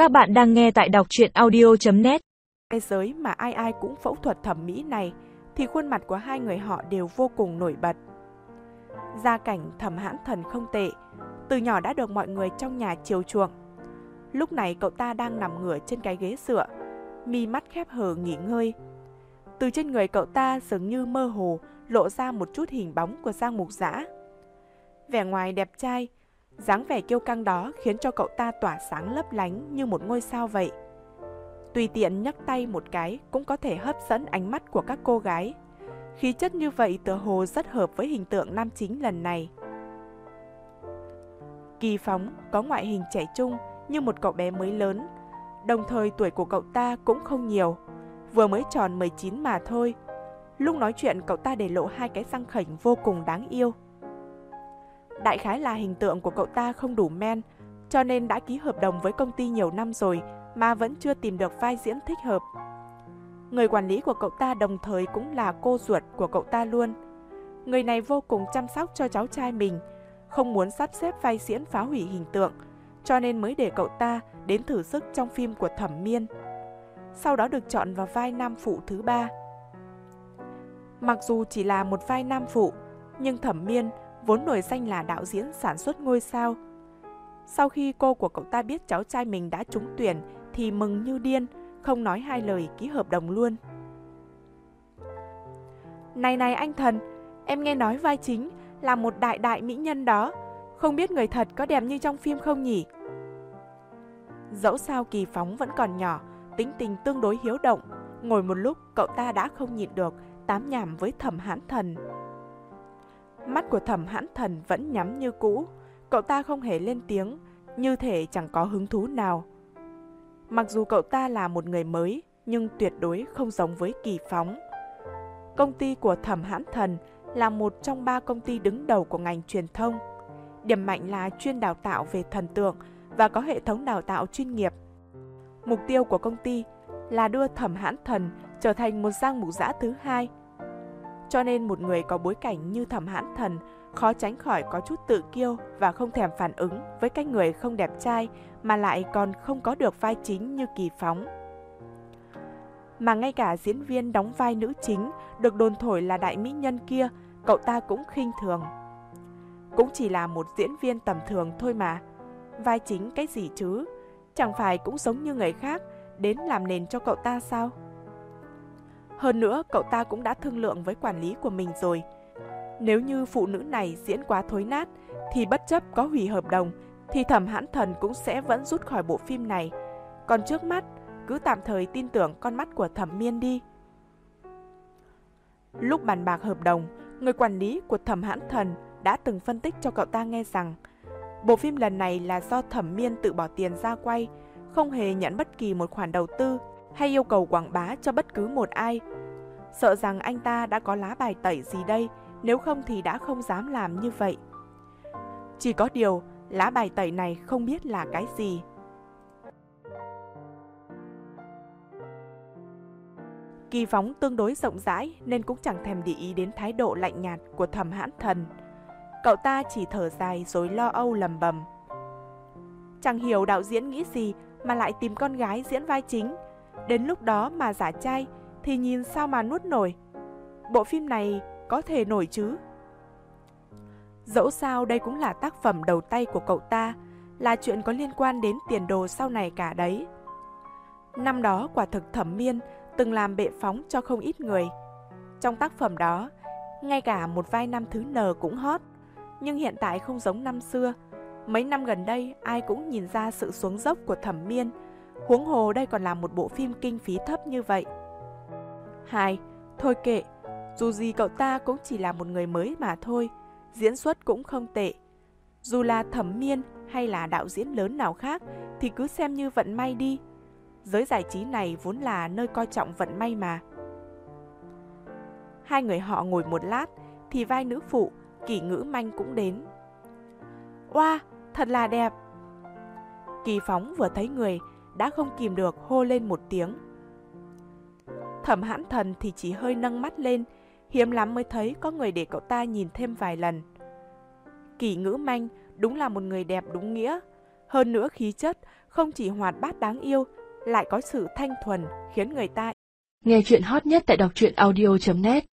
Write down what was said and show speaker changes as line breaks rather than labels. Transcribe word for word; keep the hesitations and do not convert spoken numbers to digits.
Các bạn đang nghe tại đọc truyện audio chấm net.
Thế giới mà ai ai cũng phẫu thuật thẩm mỹ này thì khuôn mặt của hai người họ đều vô cùng nổi bật. Gia cảnh Thẩm Hãn Thần không tệ, từ nhỏ đã được mọi người trong nhà chiều chuộng. Lúc này cậu ta đang nằm ngửa trên cái ghế dựa, mi mắt khép hờ nghỉ ngơi. Từ trên người cậu ta dường như mơ hồ lộ ra một chút hình bóng của Giang Mục Dã. Vẻ ngoài đẹp trai, dáng vẻ kiêu căng đó khiến cho cậu ta tỏa sáng lấp lánh như một ngôi sao vậy. Tùy tiện nhấc tay một cái cũng có thể hấp dẫn ánh mắt của các cô gái. Khí chất như vậy tựa hồ rất hợp với hình tượng nam chính lần này. Kỳ Phóng có ngoại hình trẻ trung như một cậu bé mới lớn, đồng thời tuổi của cậu ta cũng không nhiều, vừa mới tròn mười chín mà thôi. Lúc nói chuyện cậu ta để lộ hai cái răng khểnh vô cùng đáng yêu. Đại khái là hình tượng của cậu ta không đủ men, cho nên đã ký hợp đồng với công ty nhiều năm rồi mà vẫn chưa tìm được vai diễn thích hợp. Người quản lý của cậu ta đồng thời cũng là cô ruột của cậu ta luôn. Người này vô cùng chăm sóc cho cháu trai mình, không muốn sắp xếp vai diễn phá hủy hình tượng, cho nên mới để cậu ta đến thử sức trong phim của Thẩm Miên. Sau đó được chọn vào vai nam phụ thứ ba. Mặc dù chỉ là một vai nam phụ, nhưng Thẩm Miên vốn nổi danh là đạo diễn sản xuất ngôi sao. Sau khi cô của cậu ta biết cháu trai mình đã trúng tuyển thì mừng như điên, không nói hai lời ký hợp đồng luôn. Này này anh Thần, em nghe nói vai chính là một đại đại mỹ nhân đó, không biết người thật có đẹp như trong phim không nhỉ? Dẫu sao Kỳ Phóng vẫn còn nhỏ, tính tình tương đối hiếu động, ngồi một lúc cậu ta đã không nhịn được tám nhảm với Thẩm Hãn Thần. Mắt của Thẩm Hãn Thần vẫn nhắm như cũ, cậu ta không hề lên tiếng, như thể chẳng có hứng thú nào. Mặc dù cậu ta là một người mới, nhưng tuyệt đối không giống với Kỳ Phóng. Công ty của Thẩm Hãn Thần là một trong ba công ty đứng đầu của ngành truyền thông. Điểm mạnh là chuyên đào tạo về thần tượng và có hệ thống đào tạo chuyên nghiệp. Mục tiêu của công ty là đưa Thẩm Hãn Thần trở thành một Giang Mục Dã thứ hai. Cho nên một người có bối cảnh như Thẩm Hãn Thần khó tránh khỏi có chút tự kiêu và không thèm phản ứng với cái người không đẹp trai mà lại còn không có được vai chính như Kỳ Phóng. Mà ngay cả diễn viên đóng vai nữ chính được đồn thổi là đại mỹ nhân kia, cậu ta cũng khinh thường. Cũng chỉ là một diễn viên tầm thường thôi mà. Vai chính cái gì chứ? Chẳng phải cũng giống như người khác đến làm nền cho cậu ta sao? Hơn nữa, cậu ta cũng đã thương lượng với quản lý của mình rồi. Nếu như phụ nữ này diễn quá thối nát, thì bất chấp có hủy hợp đồng, thì Thẩm Hãn Thần cũng sẽ vẫn rút khỏi bộ phim này. Còn trước mắt, cứ tạm thời tin tưởng con mắt của Thẩm Miên đi. Lúc bàn bạc hợp đồng, người quản lý của Thẩm Hãn Thần đã từng phân tích cho cậu ta nghe rằng bộ phim lần này là do Thẩm Miên tự bỏ tiền ra quay, không hề nhận bất kỳ một khoản đầu tư hay yêu cầu quảng bá cho bất cứ một ai. Sợ rằng anh ta đã có lá bài tẩy gì đây, nếu không thì đã không dám làm như vậy. Chỉ có điều, lá bài tẩy này không biết là cái gì. Kỳ Phóng tương đối rộng rãi nên cũng chẳng thèm để ý đến thái độ lạnh nhạt của Thẩm Hãn Thần. Cậu ta chỉ thở dài rồi lo âu lầm bầm. Chẳng hiểu đạo diễn nghĩ gì mà lại tìm con gái diễn vai chính. Đến lúc đó mà giả trai thì nhìn sao mà nuốt nổi. Bộ phim này có thể nổi chứ? Dẫu sao đây cũng là tác phẩm đầu tay của cậu ta, là chuyện có liên quan đến tiền đồ sau này cả đấy. Năm đó quả thực Thẩm Miên từng làm bệ phóng cho không ít người. Trong tác phẩm đó, ngay cả một vai nam thứ N cũng hot. Nhưng hiện tại không giống năm xưa. Mấy năm gần đây ai cũng nhìn ra sự xuống dốc của Thẩm Miên. Huống hồ đây còn là một bộ phim kinh phí thấp như vậy. Hai, thôi kệ, dù gì cậu ta cũng chỉ là một người mới mà thôi, diễn xuất cũng không tệ. Dù là Thẩm Miên hay là đạo diễn lớn nào khác thì cứ xem như vận may đi. Giới giải trí này vốn là nơi coi trọng vận may mà. Hai người họ ngồi một lát thì vai nữ phụ Kỷ Ngữ Manh cũng đến. Oa, thật là đẹp. Kỳ Phóng vừa thấy người đã không kìm được hô lên một tiếng. Thẩm Hãn Thần thì chỉ hơi nâng mắt lên, hiếm lắm mới thấy có người để cậu ta nhìn thêm vài lần. Kỷ Ngữ Manh đúng là một người đẹp đúng nghĩa, Hơn nữa khí chất không chỉ hoạt bát đáng yêu, lại có sự thanh thuần khiến người ta.
Nghe chuyện hot nhất tại đọc truyện audio chấm net